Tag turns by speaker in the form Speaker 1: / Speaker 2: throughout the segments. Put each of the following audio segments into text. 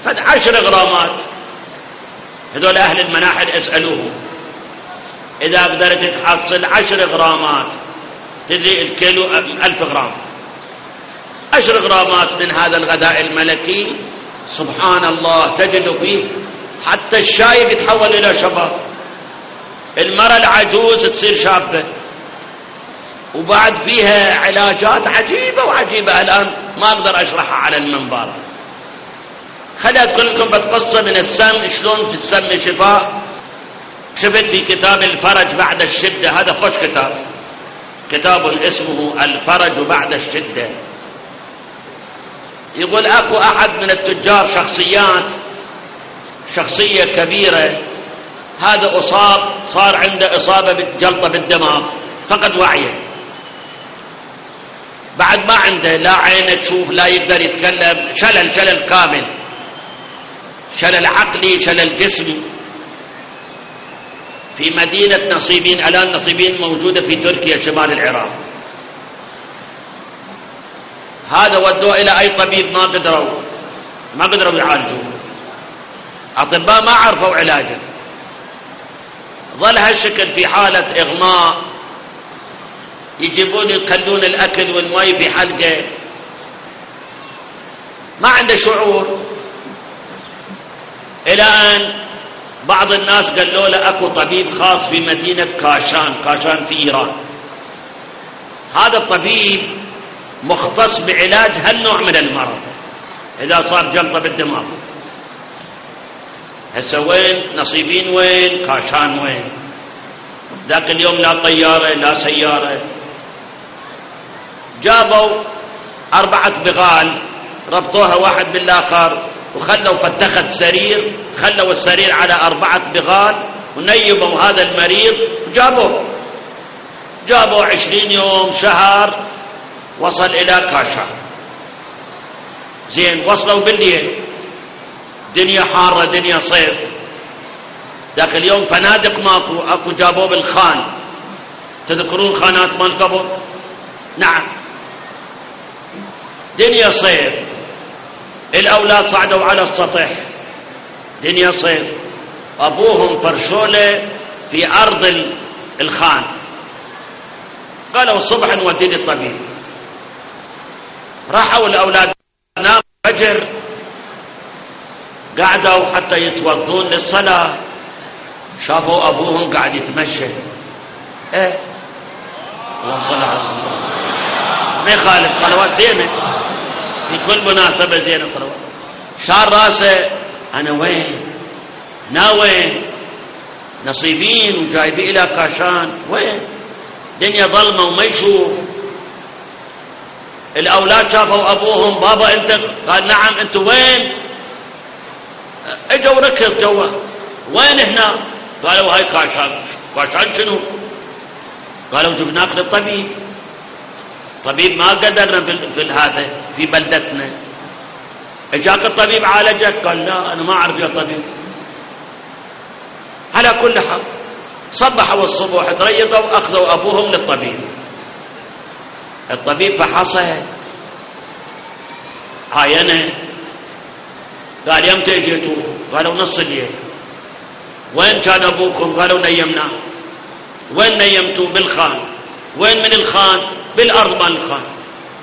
Speaker 1: فد 10 غرامات. هذول أهل المناحل اسألوهم إذا قدرت تحصل 10 غرامات تدري الكيلو 1000 غرام، 10 غرامات من هذا الغذاء الملكي سبحان الله تجد فيه حتى الشايب يتحول إلى شباب، المرأة العجوز تصير شابة، وبعد فيها علاجات عجيبة وعجيبة الآن ما أقدر أشرحها على المنبر. خليني أذكر لكم بقصة من السم، شلون في السم شفاء. شفت في كتاب الفرج بعد الشدة، هذا خوش كتاب اسمه الفرج بعد الشدة. يقول أكو أحد من التجار شخصية كبيرة، هذا صار عنده إصابة بالجلطة بالدماغ، فقد وعيه، بعد ما عنده لا عينه تشوف لا يقدر يتكلم، شلل كامل، شلل عقلي شلل جسمي، في مدينة نصيبين. الآن نصيبين موجودة في تركيا شمال العراق. هذا ودوه إلى أي طبيب ما قدروا يعالجوه، أطباء ما عرفوا علاجه، ظل هالشكل في حالة إغماء، يجيبون يخلون الأكل والماء في حلقه، ما عنده شعور. إلى أن بعض الناس قالوا له أكو طبيب خاص في مدينة كاشان في إيران، هذا الطبيب مختص بعلاج هالنوع من المرض إذا صار جلطة بالدماغ. هسه وين نصيبين، وين كاشان، وين ذاك اليوم لا طيارة لا سيارة. جابوا 4 بغال ربطوها واحد بالآخر وخلوا فتخت سرير، خلوا السرير على 4 بغال ونيبوا هذا المريض جابوا 20 يوم شهر وصل إلى كاشان. زين وصلوا بالليل، دنيا حارة دنيا صيف، ذاك اليوم فنادق ماكو، اكو جابوه بالخان، تذكرون خانات مال قبل؟ نعم. دنيا صيف، الأولاد صعدوا على السطح، دنيا صيف، أبوهم فرشوله في أرض الخان، قالوا الصبح نودي للطبيب. راحوا الأولاد نام فجر، قعدوا حتى يتوضون للصلاة، شافوا أبوهم قاعد يتمشى. الله صلى على الله، ما يخالف، صلوات زينة في كل مناسبة زينة صلوات. شار راسه، أنا وين؟ وين؟ نصيبين وجايبي إلى كاشان، وين؟ دنيا ظلمة وما يشوف. الأولاد شافوا أبوهم، بابا أنت؟ قال نعم. أنتوا وين؟ اجوا ركض جوا، وين هنا؟ قالوا هاي كاشان. كاشان شنو؟ قالوا جبناك للطبيب، طبيب ما قدرنا هذا في بلدتنا. اجاك الطبيب عالجك؟ قال لا انا ما اعرف يا طبيب. على كل حال صبحوا الصبح تريضوا، اخذوا ابوهم للطبيب. الطبيب فحصه، عاينه، قال يمتى اجيتوا؟ قالوا نص الليل. وين كان ابوكم؟ قالوا نيمناه. وين نيمتوا؟ بالخان. وين من الخان؟ بالارض مال الخان.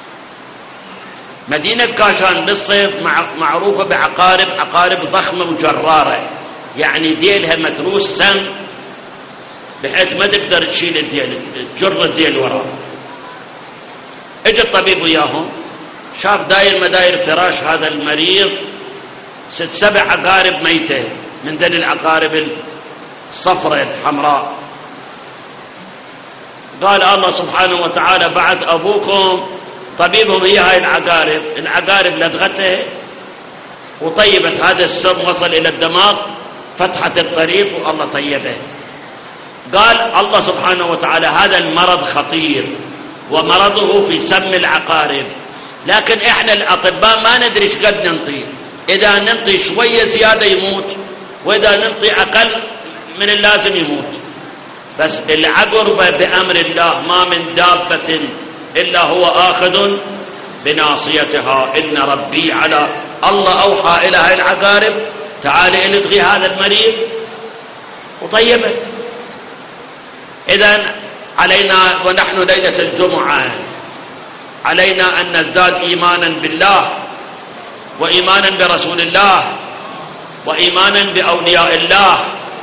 Speaker 1: مدينة كاشان بالصيف معروفة عقارب ضخمة وجرارة، يعني ديلها متروس سم بحيث ما تقدر تشيل الديل، تجر الديل وراه. اجى الطبيب وياهم، شاف داير مداير فراش هذا المريض 6-7 عقارب ميتة من ذن العقارب الصفراء الحمراء. قال الله سبحانه وتعالى بعث أبوكم طبيبهم هي هاي العقارب لدغته وطيبت هذا السم، وصل إلى الدماغ، فتحت الطريق والله طيبه. قال الله سبحانه وتعالى هذا المرض خطير ومرضه في سم العقارب، لكن إحنا الأطباء ما ندري ايش قد ننطي، إذا ننطي شوية زيادة يموت، وإذا ننطي أقل من اللازم يموت. بس العقربة بأمر الله ما من دابة إلا هو آخذ بناصيتها، إن ربي على الله أوحى إلى هاي العقارب تعالي الغي هذا المريض وطيبه. إذن علينا ونحن ليلة الجمعة علينا أن نزداد إيمانا بالله وإيمانا برسول الله وإيمانا بأولياء الله.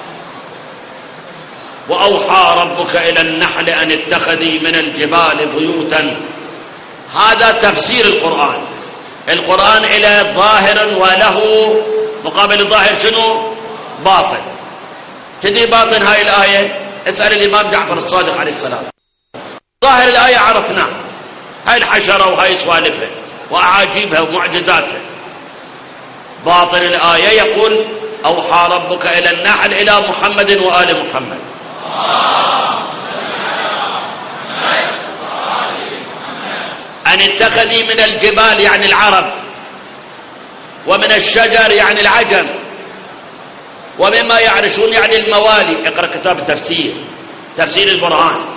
Speaker 1: وأوحى ربك إلى النحل أن اتخذي من الجبال بيوتا. هذا تفسير القرآن. القرآن إلى ظاهر وله مقابل الظاهر شنو؟ باطن. تدري باطن هاي الآية؟ اسأل الإمام جعفر الصادق عليه السلام. ظاهر الآية عرفناه، هاي الحشرة وهاي سوالفها وأعاجيبها ومعجزاتها. باطن الآية يقول أوحى ربك إلى النحل إلى محمد وآل محمد. أن اتخذي من الجبال يعني العرب، ومن الشجر يعني العجم، ومما يعرشون يعني الموالي. اقرأ كتاب التفسير، تفسير البرهان.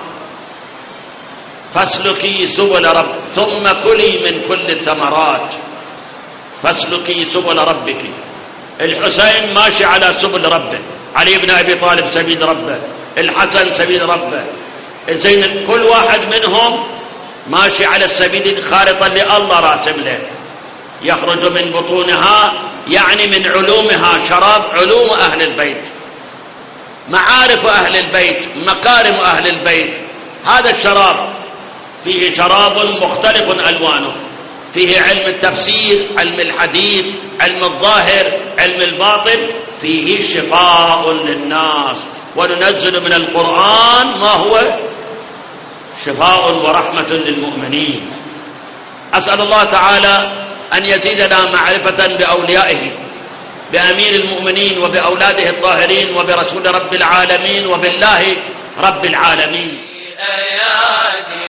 Speaker 1: فاسلكي سبل رب ثم كلي من كل الثمرات. فاسلكي سبل ربك. الحسين ماشي على سبل ربه، علي بن أبي طالب سبيل ربه، الحسن سبيل ربه، زين كل واحد منهم ماشي على السبيل الخارطة اللي الله راسم له. يخرج من بطونها يعني من علومها شراب علوم أهل البيت، معارف أهل البيت، مكارم أهل البيت. هذا الشراب فيه شراب مختلف ألوانه، فيه علم التفسير، علم الحديث، علم الظاهر، علم الباطن، فيه شفاء للناس. وننزل من القرآن ما هو شفاء ورحمة للمؤمنين. أسأل الله تعالى أن يزيدنا معرفة بأوليائه، بأمير المؤمنين وبأولاده الطاهرين وبرسول رب العالمين وبالله رب العالمين.